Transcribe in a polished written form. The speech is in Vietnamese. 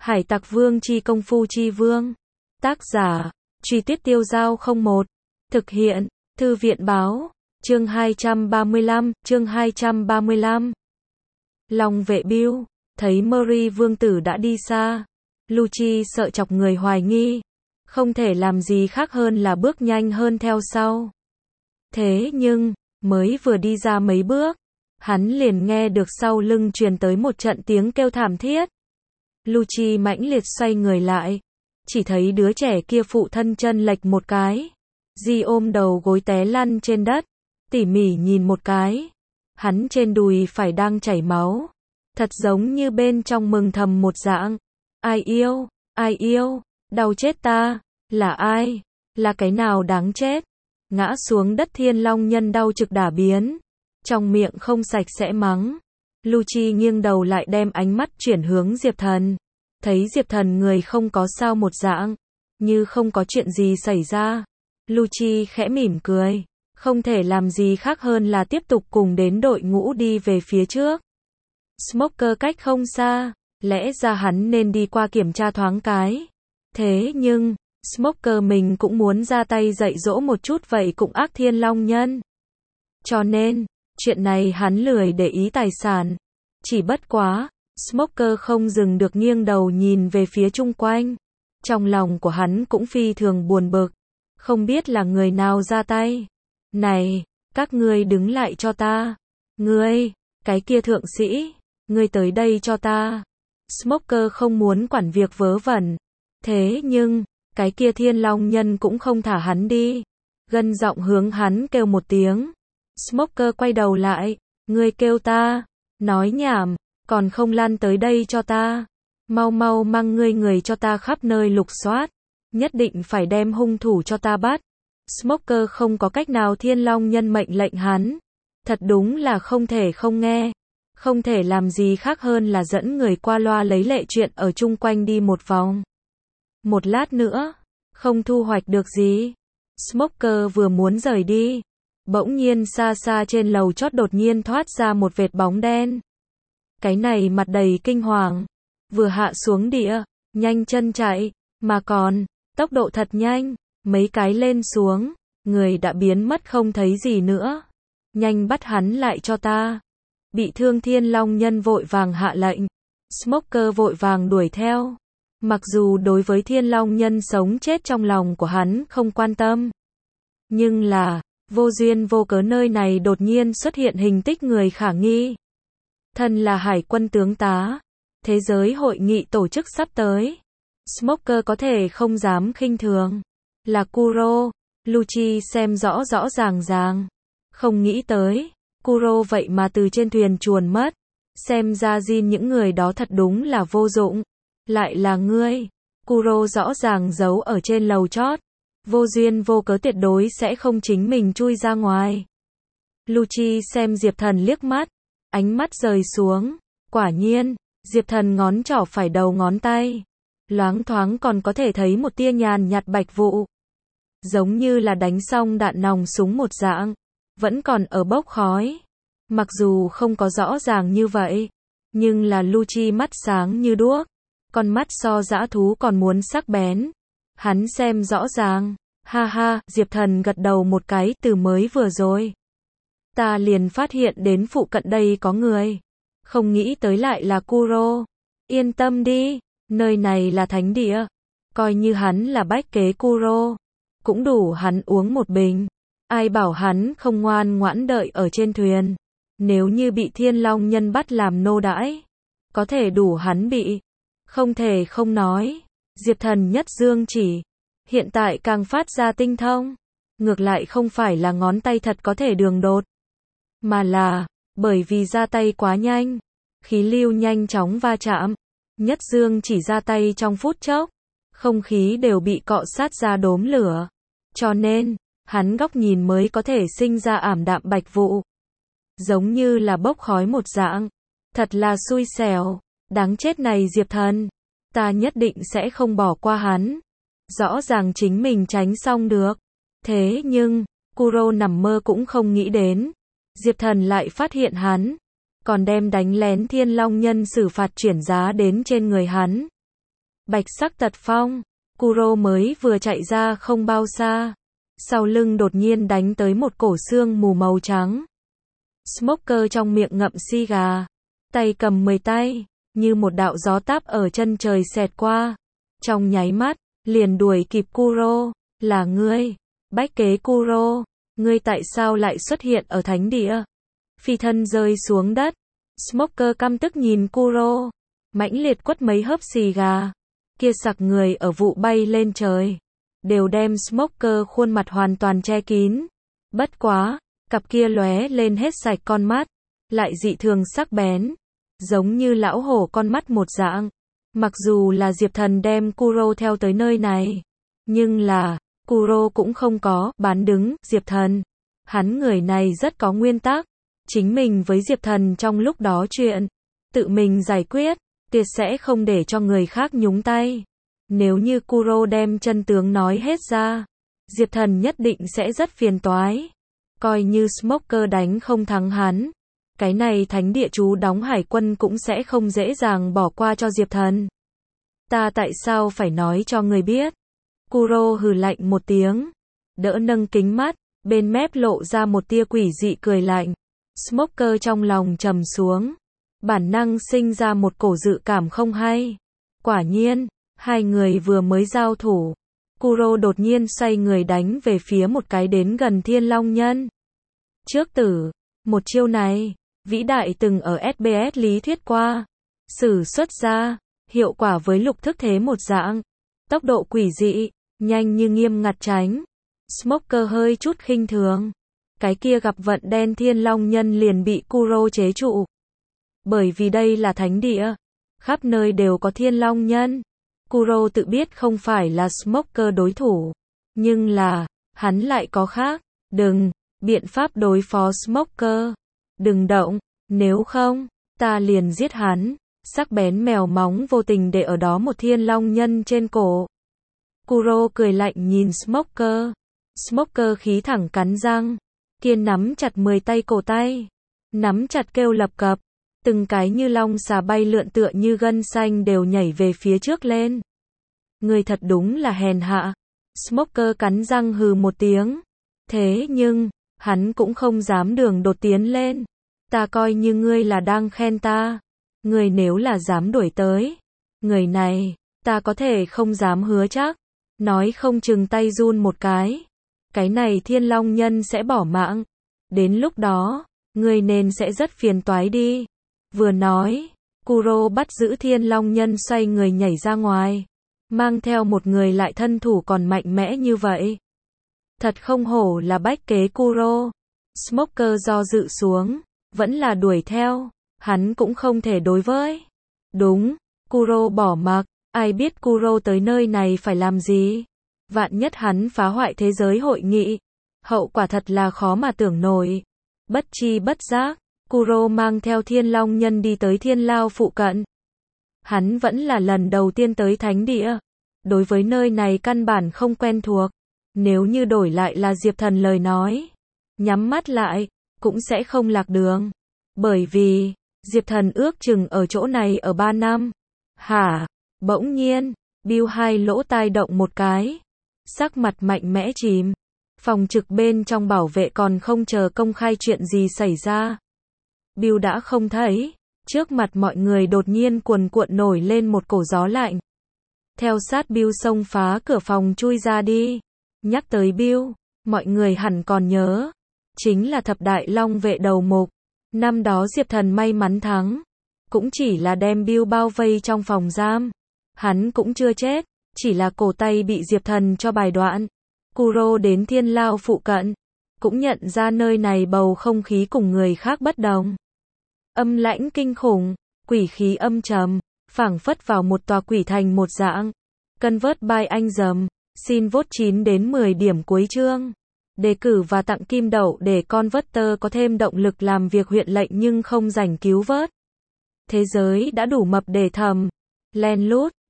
Hải Tặc Vương chi công phu chi vương. Tác giả, Truy Tuyết Tiêu Giao 01. Thực hiện, Thư viện báo, chương 235. Long vệ Bill, thấy Murray vương tử đã đi xa. Lucci sợ chọc người hoài nghi. Không thể làm gì khác hơn là bước nhanh hơn theo sau. Thế nhưng, mới vừa đi ra mấy bước, hắn liền nghe được sau lưng truyền tới một trận tiếng kêu thảm thiết. Lucci mãnh liệt xoay người lại, chỉ thấy đứa trẻ kia phụ thân chân lệch một cái. Di ôm đầu gối té lăn trên đất, tỉ mỉ nhìn một cái. Hắn trên đùi phải đang chảy máu, thật giống như bên trong mừng thầm một dạng. Ai yêu, đau chết ta, là ai, là cái nào đáng chết. Ngã xuống đất Thiên Long Nhân đau trực đả biến, trong miệng không sạch sẽ mắng. Lucci nghiêng đầu lại đem ánh mắt chuyển hướng Diệp Thần. Thấy Diệp Thần người không có sao một dạng, như không có chuyện gì xảy ra. Lucci khẽ mỉm cười, không thể làm gì khác hơn là tiếp tục cùng đến đội ngũ đi về phía trước. Smoker cách không xa, lẽ ra hắn nên đi qua kiểm tra thoáng cái. Thế nhưng, Smoker mình cũng muốn ra tay dạy dỗ một chút vậy cũng ác Thiên Long Nhân. Cho nên, chuyện này hắn lười để ý tài sản. Chỉ bất quá, Smoker không dừng được nghiêng đầu nhìn về phía chung quanh. Trong lòng của hắn cũng phi thường buồn bực. Không biết là người nào ra tay. Này, các ngươi đứng lại cho ta. Ngươi, cái kia thượng sĩ, ngươi tới đây cho ta. Smoker không muốn quản việc vớ vẩn. Thế nhưng, cái kia Thiên Long Nhân cũng không thả hắn đi. Gân giọng hướng hắn kêu một tiếng. Smoker quay đầu lại, ngươi kêu ta, nói nhảm, còn không lăn tới đây cho ta. Mau mau mang ngươi người cho ta khắp nơi lục soát, nhất định phải đem hung thủ cho ta bắt. Smoker không có cách nào Thiên Long Nhân mệnh lệnh hắn. Thật đúng là không thể không nghe. Không thể làm gì khác hơn là dẫn người qua loa lấy lệ chuyện ở chung quanh đi một vòng. Một lát nữa, không thu hoạch được gì. Smoker vừa muốn rời đi, bỗng nhiên xa xa trên lầu chót đột nhiên thoát ra một vệt bóng đen. Cái này mặt đầy kinh hoàng, vừa hạ xuống địa, nhanh chân chạy, mà còn, tốc độ thật nhanh, mấy cái lên xuống, người đã biến mất không thấy gì nữa. Nhanh bắt hắn lại cho ta. Bị thương Thiên Long Nhân vội vàng hạ lệnh. Smoker vội vàng đuổi theo. Mặc dù đối với Thiên Long Nhân sống chết trong lòng của hắn không quan tâm. Nhưng là, vô duyên vô cớ nơi này đột nhiên xuất hiện hình tích người khả nghi. Thân là hải quân tướng tá. Thế giới hội nghị tổ chức sắp tới. Smoker có thể không dám khinh thường. Là Kuro. Lucci xem rõ rõ ràng. Không nghĩ tới. Kuro vậy mà từ trên thuyền chuồn mất. Xem ra Jin những người đó thật đúng là vô dụng. Lại là ngươi. Kuro rõ ràng giấu ở trên lầu chót. Vô duyên vô cớ tuyệt đối sẽ không chính mình chui ra ngoài. Lucci xem Diệp Thần liếc mắt. Ánh mắt rời xuống. Quả nhiên, Diệp Thần ngón trỏ phải đầu ngón tay. Loáng thoáng còn có thể thấy một tia nhàn nhạt bạch vụ. Giống như là đánh xong đạn nòng súng một dạng. Vẫn còn ở bốc khói. Mặc dù không có rõ ràng như vậy. Nhưng là Lucci mắt sáng như đuốc. Con mắt so dã thú còn muốn sắc bén. Hắn xem rõ ràng. Ha ha, Diệp Thần gật đầu một cái từ mới vừa rồi. Ta liền phát hiện đến phụ cận đây có người. Không nghĩ tới lại là Kuro. Yên tâm đi, nơi này là thánh địa. Coi như hắn là bách kế Kuro. Cũng đủ hắn uống một bình. Ai bảo hắn không ngoan ngoãn đợi ở trên thuyền. Nếu như bị Thiên Long Nhân bắt làm nô đãi. Có thể đủ hắn bị. Không thể không nói. Diệp Thần nhất dương chỉ. Hiện tại càng phát ra tinh thông. Ngược lại không phải là ngón tay thật có thể đường đột. Mà là, bởi vì ra tay quá nhanh. Khí lưu nhanh chóng va chạm. Nhất dương chỉ ra tay trong phút chốc. Không khí đều bị cọ sát ra đốm lửa. Cho nên, hắn góc nhìn mới có thể sinh ra ảm đạm bạch vụ. Giống như là bốc khói một dạng. Thật là xui xẻo. Đáng chết này Diệp Thần. Ta nhất định sẽ không bỏ qua hắn. Rõ ràng chính mình tránh xong được. Thế nhưng, Kuro nằm mơ cũng không nghĩ đến. Diệp Thần lại phát hiện hắn. Còn đem đánh lén Thiên Long Nhân xử phạt chuyển giá đến trên người hắn. Bạch sắc tật phong, Kuro mới vừa chạy ra không bao xa. Sau lưng đột nhiên đánh tới một cổ xương mù màu trắng. Smoker trong miệng ngậm xi gà, tay cầm 10 tay, như một đạo gió táp ở chân trời xẹt qua. Trong nháy mắt, liền đuổi kịp Kuro, là ngươi, bách kế Kuro, ngươi tại sao lại xuất hiện ở thánh địa? Phi thân rơi xuống đất, Smoker căm tức nhìn Kuro, mãnh liệt quất mấy hớp xì gà, kia sặc người ở vụ bay lên trời, đều đem Smoker khuôn mặt hoàn toàn che kín. Bất quá, cặp kia lóe lên hết sạch con mắt, lại dị thường sắc bén, giống như lão hổ con mắt một dạng. Mặc dù là Diệp Thần đem Kuro theo tới nơi này, nhưng là, Kuro cũng không có bán đứng Diệp Thần. Hắn người này rất có nguyên tắc, chính mình với Diệp Thần trong lúc đó chuyện, tự mình giải quyết, tuyệt sẽ không để cho người khác nhúng tay. Nếu như Kuro đem chân tướng nói hết ra, Diệp Thần nhất định sẽ rất phiền toái. Coi như Smoker đánh không thắng hắn, cái này thánh địa chú đóng hải quân cũng sẽ không dễ dàng bỏ qua cho Diệp Thần. Ta tại sao phải nói cho người biết? Kuro hừ lạnh một tiếng, đỡ nâng kính mắt, bên mép lộ ra một tia quỷ dị cười lạnh. Smoker trong lòng trầm xuống, bản năng sinh ra một cổ dự cảm không hay. Quả nhiên, hai người vừa mới giao thủ, Kuro đột nhiên xoay người đánh về phía một cái đến gần Thiên Long Nhân. Trước tử, một chiêu này, vĩ đại từng ở SBS lý thuyết qua, sử xuất ra, hiệu quả với lục thức thế một dạng, tốc độ quỷ dị, nhanh như nghiêm ngặt tránh. Smoker hơi chút khinh thường, cái kia gặp vận đen Thiên Long Nhân liền bị Kuro chế trụ. Bởi vì đây là thánh địa, khắp nơi đều có Thiên Long Nhân. Kuro tự biết không phải là Smoker đối thủ, nhưng là, hắn lại có khác, biện pháp đối phó Smoker. Đừng động, nếu không, ta liền giết hắn. Sắc bén mèo móng vô tình để ở đó một Thiên Long Nhân trên cổ. Kuro cười lạnh nhìn Smoker. Smoker khí thẳng cắn răng, kiên nắm chặt 10 tay cổ tay, nắm chặt kêu lập cập, từng cái như long xà bay lượn tựa như gân xanh đều nhảy về phía trước lên. Người thật đúng là hèn hạ. Smoker cắn răng hừ một tiếng. Thế nhưng, hắn cũng không dám đường đột tiến lên. Ta coi như ngươi là đang khen ta. Người nếu là dám đuổi tới, người này, ta có thể không dám hứa chắc. Nói không chừng tay run một cái này Thiên Long Nhân sẽ bỏ mạng. Đến lúc đó, người nên sẽ rất phiền toái đi. Vừa nói, Kuro bắt giữ Thiên Long Nhân xoay người nhảy ra ngoài, mang theo một người lại thân thủ còn mạnh mẽ như vậy. Thật không hổ là bách kế Kuro. Smoker do dự xuống, vẫn là đuổi theo, hắn cũng không thể đối với. Đúng, Kuro bỏ mặc, ai biết Kuro tới nơi này phải làm gì? Vạn nhất hắn phá hoại thế giới hội nghị, hậu quả thật là khó mà tưởng nổi. Bất chi bất giác, Kuro mang theo Thiên Long Nhân đi tới Thiên Lao phụ cận. Hắn vẫn là lần đầu tiên tới thánh địa, đối với nơi này căn bản không quen thuộc. Nếu như đổi lại là Diệp Thần lời nói, nhắm mắt lại, cũng sẽ không lạc đường. Bởi vì, Diệp Thần ước chừng ở chỗ này ở 3 năm. Hả? Bỗng nhiên, Bill hai lỗ tai động một cái. Sắc mặt mạnh mẽ chìm. Phòng trực bên trong bảo vệ còn không chờ công khai chuyện gì xảy ra. Bill đã không thấy. Trước mặt mọi người đột nhiên cuồn cuộn nổi lên một cổ gió lạnh. Theo sát Bill xông phá cửa phòng chui ra đi. Nhắc tới Bill, mọi người hẳn còn nhớ. Chính là thập đại long vệ đầu mục. Năm đó Diệp Thần may mắn thắng. Cũng chỉ là đem Bill bao vây trong phòng giam. Hắn cũng chưa chết, chỉ là cổ tay bị Diệp Thần cho bài đoạn. Kuro đến Thiên Lao phụ cận, cũng nhận ra nơi này bầu không khí cùng người khác bất đồng. Âm lãnh kinh khủng, quỷ khí âm trầm, phảng phất vào một tòa quỷ thành một dạng. Convert by anh dầm, xin vote 9 đến 10 điểm cuối chương. Đề cử và tặng kim đậu để Converter có thêm động lực làm việc huyện lệnh nhưng không rảnh cứu vớt. Thế giới đã đủ mập để thầm. Len lút.